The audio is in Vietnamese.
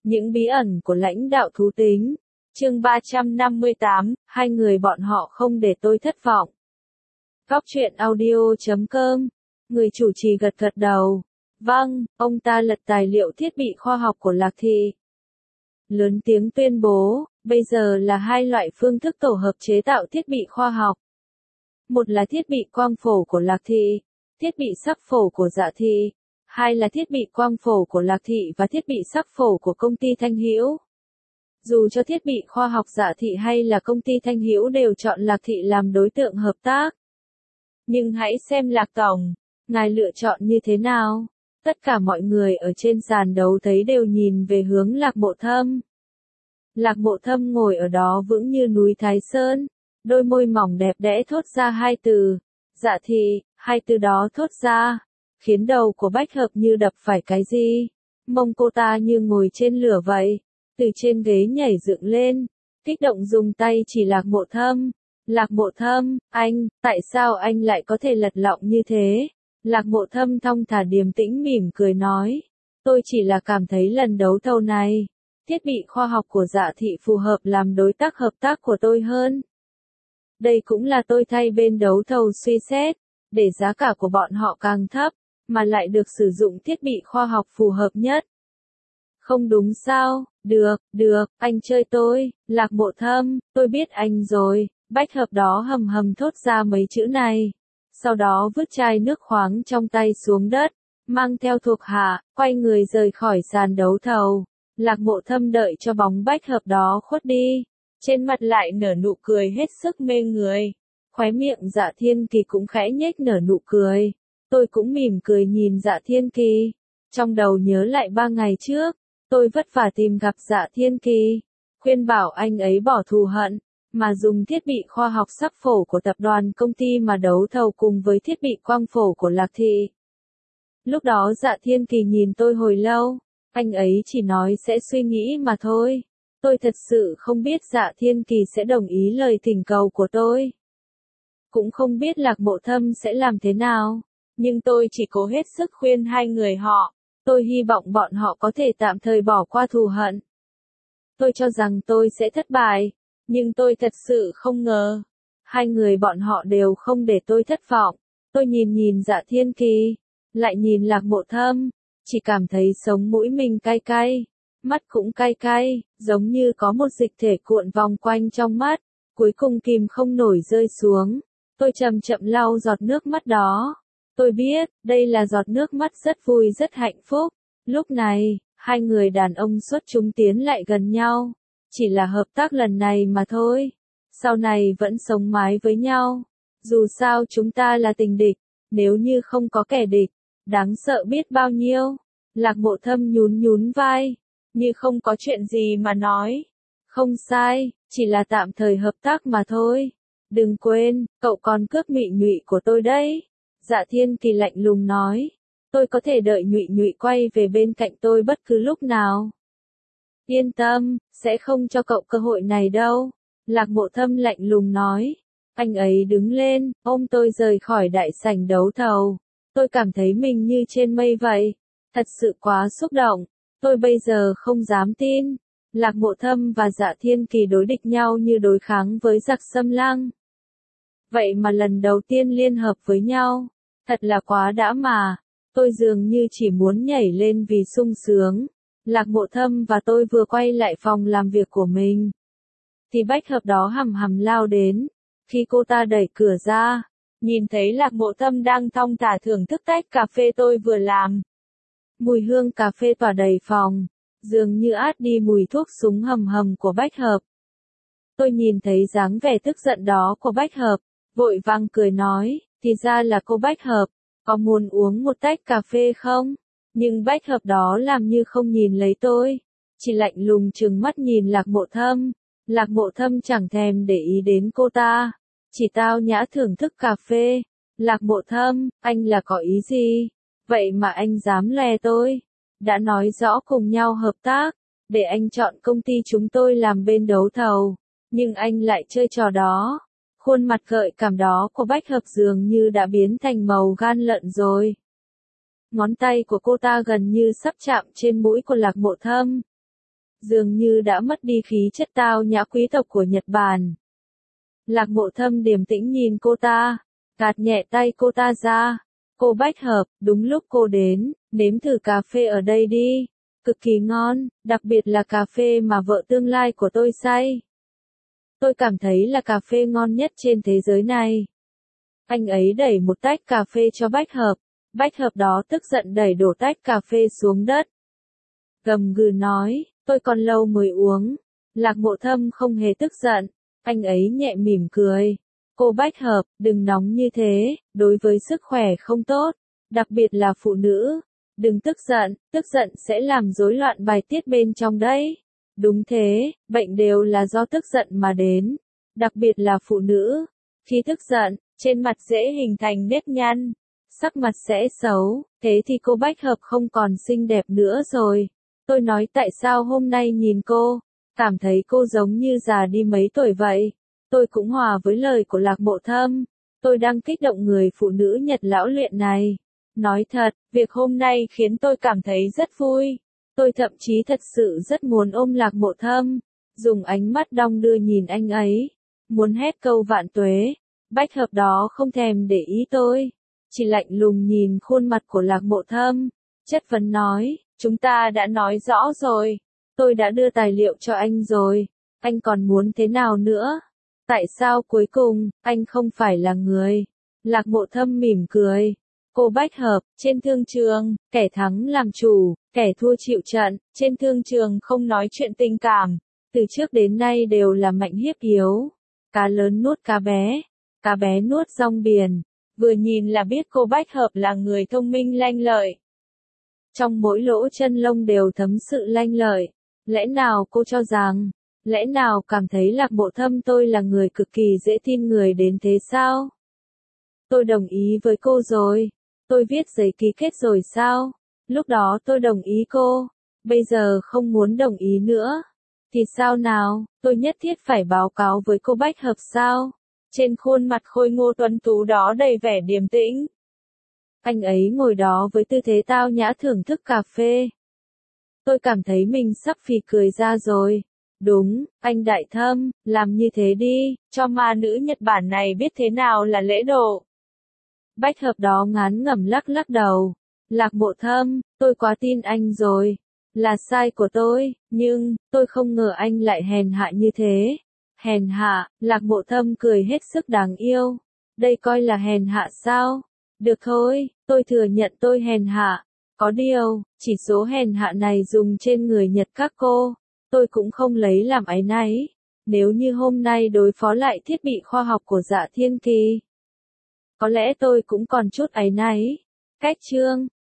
Những bí ẩn của lãnh đạo thú tính. Chương 358, hai người bọn họ không để tôi thất vọng. Góc truyện audio.com. Người chủ trì gật đầu. Vâng, ông ta lật tài liệu thiết bị khoa học của Lạc Thị. Lớn tiếng tuyên bố, bây giờ là hai loại phương thức tổ hợp chế tạo thiết bị khoa học. Một là thiết bị quang phổ của Lạc Thị, thiết bị sắc phổ của Dạ Thị. Hai là thiết bị quang phổ của Lạc Thị và thiết bị sắc phổ của công ty Thanh Hữu. Dù cho thiết bị khoa học Dạ Thị hay là công ty Thanh Hữu đều chọn Lạc Thị làm đối tượng hợp tác. Nhưng hãy xem Lạc Tổng, ngài lựa chọn như thế nào? Tất cả mọi người ở trên sàn đấu thấy đều nhìn về hướng Lạc Mộ Thâm. Lạc Mộ Thâm ngồi ở đó vững như núi Thái Sơn, đôi môi mỏng đẹp đẽ thốt ra hai từ, Dạ Thị, hai từ đó thốt ra, khiến đầu của Bách Hợp như đập phải cái gì. Mông cô ta như ngồi trên lửa vậy, từ trên ghế nhảy dựng lên, kích động dùng tay chỉ Lạc Mộ Thâm. Lạc Mộ Thâm, anh, tại sao anh lại có thể lật lọng như thế? Lạc Mộ Thâm thong thả điềm tĩnh mỉm cười nói, tôi chỉ là cảm thấy lần đấu thầu này, thiết bị khoa học của Dạ Thị phù hợp làm đối tác hợp tác của tôi hơn. Đây cũng là tôi thay bên đấu thầu suy xét, để giá cả của bọn họ càng thấp, mà lại được sử dụng thiết bị khoa học phù hợp nhất. Không đúng sao? Được, anh chơi tôi, Lạc Mộ Thâm, tôi biết anh rồi. Bách Hợp đó hầm hầm thốt ra mấy chữ này. Sau đó vứt chai nước khoáng trong tay xuống đất, mang theo thuộc hạ, quay người rời khỏi sàn đấu thầu. Lạc Mộ Thâm đợi cho bóng Bách Hợp đó khuất đi, trên mặt lại nở nụ cười hết sức mê người. Khóe miệng Dạ Thiên Kỳ cũng khẽ nhếch nở nụ cười. Tôi cũng mỉm cười nhìn Dạ Thiên Kỳ. Trong đầu nhớ lại 3 ngày trước, tôi vất vả tìm gặp Dạ Thiên Kỳ, khuyên bảo anh ấy bỏ thù hận, mà dùng thiết bị khoa học sắc phổ của tập đoàn công ty mà đấu thầu cùng với thiết bị quang phổ của Lạc Thị. Lúc đó Dạ Thiên Kỳ nhìn tôi hồi lâu, anh ấy chỉ nói sẽ suy nghĩ mà thôi. Tôi thật sự không biết Dạ Thiên Kỳ sẽ đồng ý lời thỉnh cầu của tôi. Cũng không biết Lạc Mộ Thâm sẽ làm thế nào, nhưng tôi chỉ cố hết sức khuyên hai người họ. Tôi hy vọng bọn họ có thể tạm thời bỏ qua thù hận. Tôi cho rằng tôi sẽ thất bại, nhưng tôi thật sự không ngờ. Hai người bọn họ đều không để tôi thất vọng. Tôi nhìn Dạ Thiên Kỳ, lại nhìn Lạc Mộ Thâm, chỉ cảm thấy sống mũi mình cay cay, mắt cũng cay cay, giống như có một dịch thể cuộn vòng quanh trong mắt, cuối cùng kìm không nổi rơi xuống. Tôi chậm chậm lau giọt nước mắt đó. Tôi biết, đây là giọt nước mắt rất vui rất hạnh phúc. Lúc này, hai người đàn ông xuất chúng tiến lại gần nhau. Chỉ là hợp tác lần này mà thôi. Sau này vẫn sống mái với nhau. Dù sao chúng ta là tình địch, nếu như không có kẻ địch, đáng sợ biết bao nhiêu. Lạc Mộ Thâm nhún vai, như không có chuyện gì mà nói. Không sai, chỉ là tạm thời hợp tác mà thôi. Đừng quên, cậu còn cướp Nhụy Nhụy của tôi đấy. Dạ Thiên Kỳ lạnh lùng nói, tôi có thể đợi Nhụy Nhụy quay về bên cạnh tôi bất cứ lúc nào. Yên tâm, sẽ không cho cậu cơ hội này đâu. Lạc Mộ Thâm lạnh lùng nói. Anh ấy đứng lên, ôm tôi rời khỏi đại sảnh đấu thầu. Tôi cảm thấy mình như trên mây vậy. Thật sự quá xúc động. Tôi bây giờ không dám tin. Lạc Mộ Thâm và Dạ Thiên Kỳ đối địch nhau như đối kháng với giặc Xâm Lăng. Vậy mà lần đầu tiên liên hợp với nhau. Thật là quá đã mà. Tôi dường như chỉ muốn nhảy lên vì sung sướng. Lạc Mộ Thâm và tôi vừa quay lại phòng làm việc của mình, thì Bách Hợp đó hầm lao đến. Khi cô ta đẩy cửa ra, nhìn thấy Lạc Mộ Thâm đang thong thả thưởng thức tách cà phê tôi vừa làm. Mùi hương cà phê tỏa đầy phòng, dường như át đi mùi thuốc súng hầm của Bách Hợp. Tôi nhìn thấy dáng vẻ tức giận đó của Bách Hợp, vội vàng cười nói, thì ra là cô Bách Hợp, có muốn uống một tách cà phê không? Nhưng Bách Hợp đó làm như không nhìn lấy tôi, chỉ lạnh lùng trừng mắt nhìn Lạc Mộ Thâm. Lạc Mộ Thâm chẳng thèm để ý đến cô ta, chỉ tao nhã thưởng thức cà phê. Lạc Mộ Thâm, anh là có ý gì? Vậy mà anh dám lè tôi. Đã nói rõ cùng nhau hợp tác, để anh chọn công ty chúng tôi làm bên đấu thầu, nhưng anh lại chơi trò đó. Khuôn mặt gợi cảm đó của Bách Hợp dường như đã biến thành màu gan lợn rồi. Ngón tay của cô ta gần như sắp chạm trên mũi của Lạc Mộ Thâm. dường như đã mất đi khí chất tao nhã quý tộc của Nhật Bản. Lạc Mộ Thâm điềm tĩnh nhìn cô ta, gạt nhẹ tay cô ta ra. Cô Bách Hợp, đúng lúc cô đến, nếm thử cà phê ở đây đi. Cực kỳ ngon, đặc biệt là cà phê mà vợ tương lai của tôi say. Tôi cảm thấy là cà phê ngon nhất trên thế giới này. Anh ấy đẩy một tách cà phê cho Bách Hợp. Bách Hợp đó tức giận đẩy đổ tách cà phê xuống đất. Gầm gừ nói, tôi còn lâu mới uống. Lạc Mộ Thâm không hề tức giận. Anh ấy nhẹ mỉm cười. Cô Bách Hợp, đừng nóng như thế, đối với sức khỏe không tốt. Đặc biệt là phụ nữ. Đừng tức giận sẽ làm rối loạn bài tiết bên trong đấy. Đúng thế, bệnh đều là do tức giận mà đến. Đặc biệt là phụ nữ. Khi tức giận, trên mặt dễ hình thành nếp nhăn. Sắc mặt sẽ xấu, thế thì cô Bách Hợp không còn xinh đẹp nữa rồi. Tôi nói tại sao hôm nay nhìn cô, cảm thấy cô giống như già đi mấy tuổi vậy. Tôi cũng hòa với lời của Lạc Mộ Thâm. Tôi đang kích động người phụ nữ Nhật lão luyện này. Nói thật, việc hôm nay khiến tôi cảm thấy rất vui. Tôi thậm chí thật sự rất muốn ôm Lạc Mộ Thâm, dùng ánh mắt đong đưa nhìn anh ấy, muốn hét câu vạn tuế. Bách Hợp đó không thèm để ý tôi, chỉ lạnh lùng nhìn khuôn mặt của Lạc Mộ Thâm, chất vấn nói, chúng ta đã nói rõ rồi, tôi đã đưa tài liệu cho anh rồi, anh còn muốn thế nào nữa? Tại sao cuối cùng, anh không phải là người? Lạc Mộ Thâm mỉm cười. Cô Bách Hợp, trên thương trường, kẻ thắng làm chủ, kẻ thua chịu trận, trên thương trường không nói chuyện tình cảm, từ trước đến nay đều là mạnh hiếp yếu. Cá lớn nuốt cá bé nuốt rong biển, vừa nhìn là biết cô Bách Hợp là người thông minh lanh lợi. Trong mỗi lỗ chân lông đều thấm sự lanh lợi, lẽ nào cô cho rằng, lẽ nào cảm thấy Lạc Mộ Thâm tôi là người cực kỳ dễ tin người đến thế sao? Tôi đồng ý với cô rồi. Tôi viết giấy ký kết rồi sao? Lúc đó tôi đồng ý cô. Bây giờ không muốn đồng ý nữa. Thì sao nào? Tôi nhất thiết phải báo cáo với cô Bách Hợp sao? Trên khuôn mặt khôi ngô tuấn tú đó đầy vẻ điềm tĩnh. Anh ấy ngồi đó với tư thế tao nhã thưởng thức cà phê. Tôi cảm thấy mình sắp phì cười ra rồi. Đúng, anh Đại Thâm, làm như thế đi, cho ma nữ Nhật Bản này biết thế nào là lễ độ. Bách Hợp đó ngán ngẩm lắc lắc đầu. Lạc Mộ Thâm, tôi quá tin anh rồi. Là sai của tôi, nhưng, tôi không ngờ anh lại hèn hạ như thế. Hèn hạ, Lạc Mộ Thâm cười hết sức đáng yêu. Đây coi là hèn hạ sao? Được thôi, tôi thừa nhận tôi hèn hạ. Có điều, chỉ số hèn hạ này dùng trên người Nhật các cô. Tôi cũng không lấy làm áy náy. Nếu như hôm nay đối phó lại thiết bị khoa học của Dạ Thiên Kỳ, có lẽ tôi cũng còn chút áy náy. Cách chương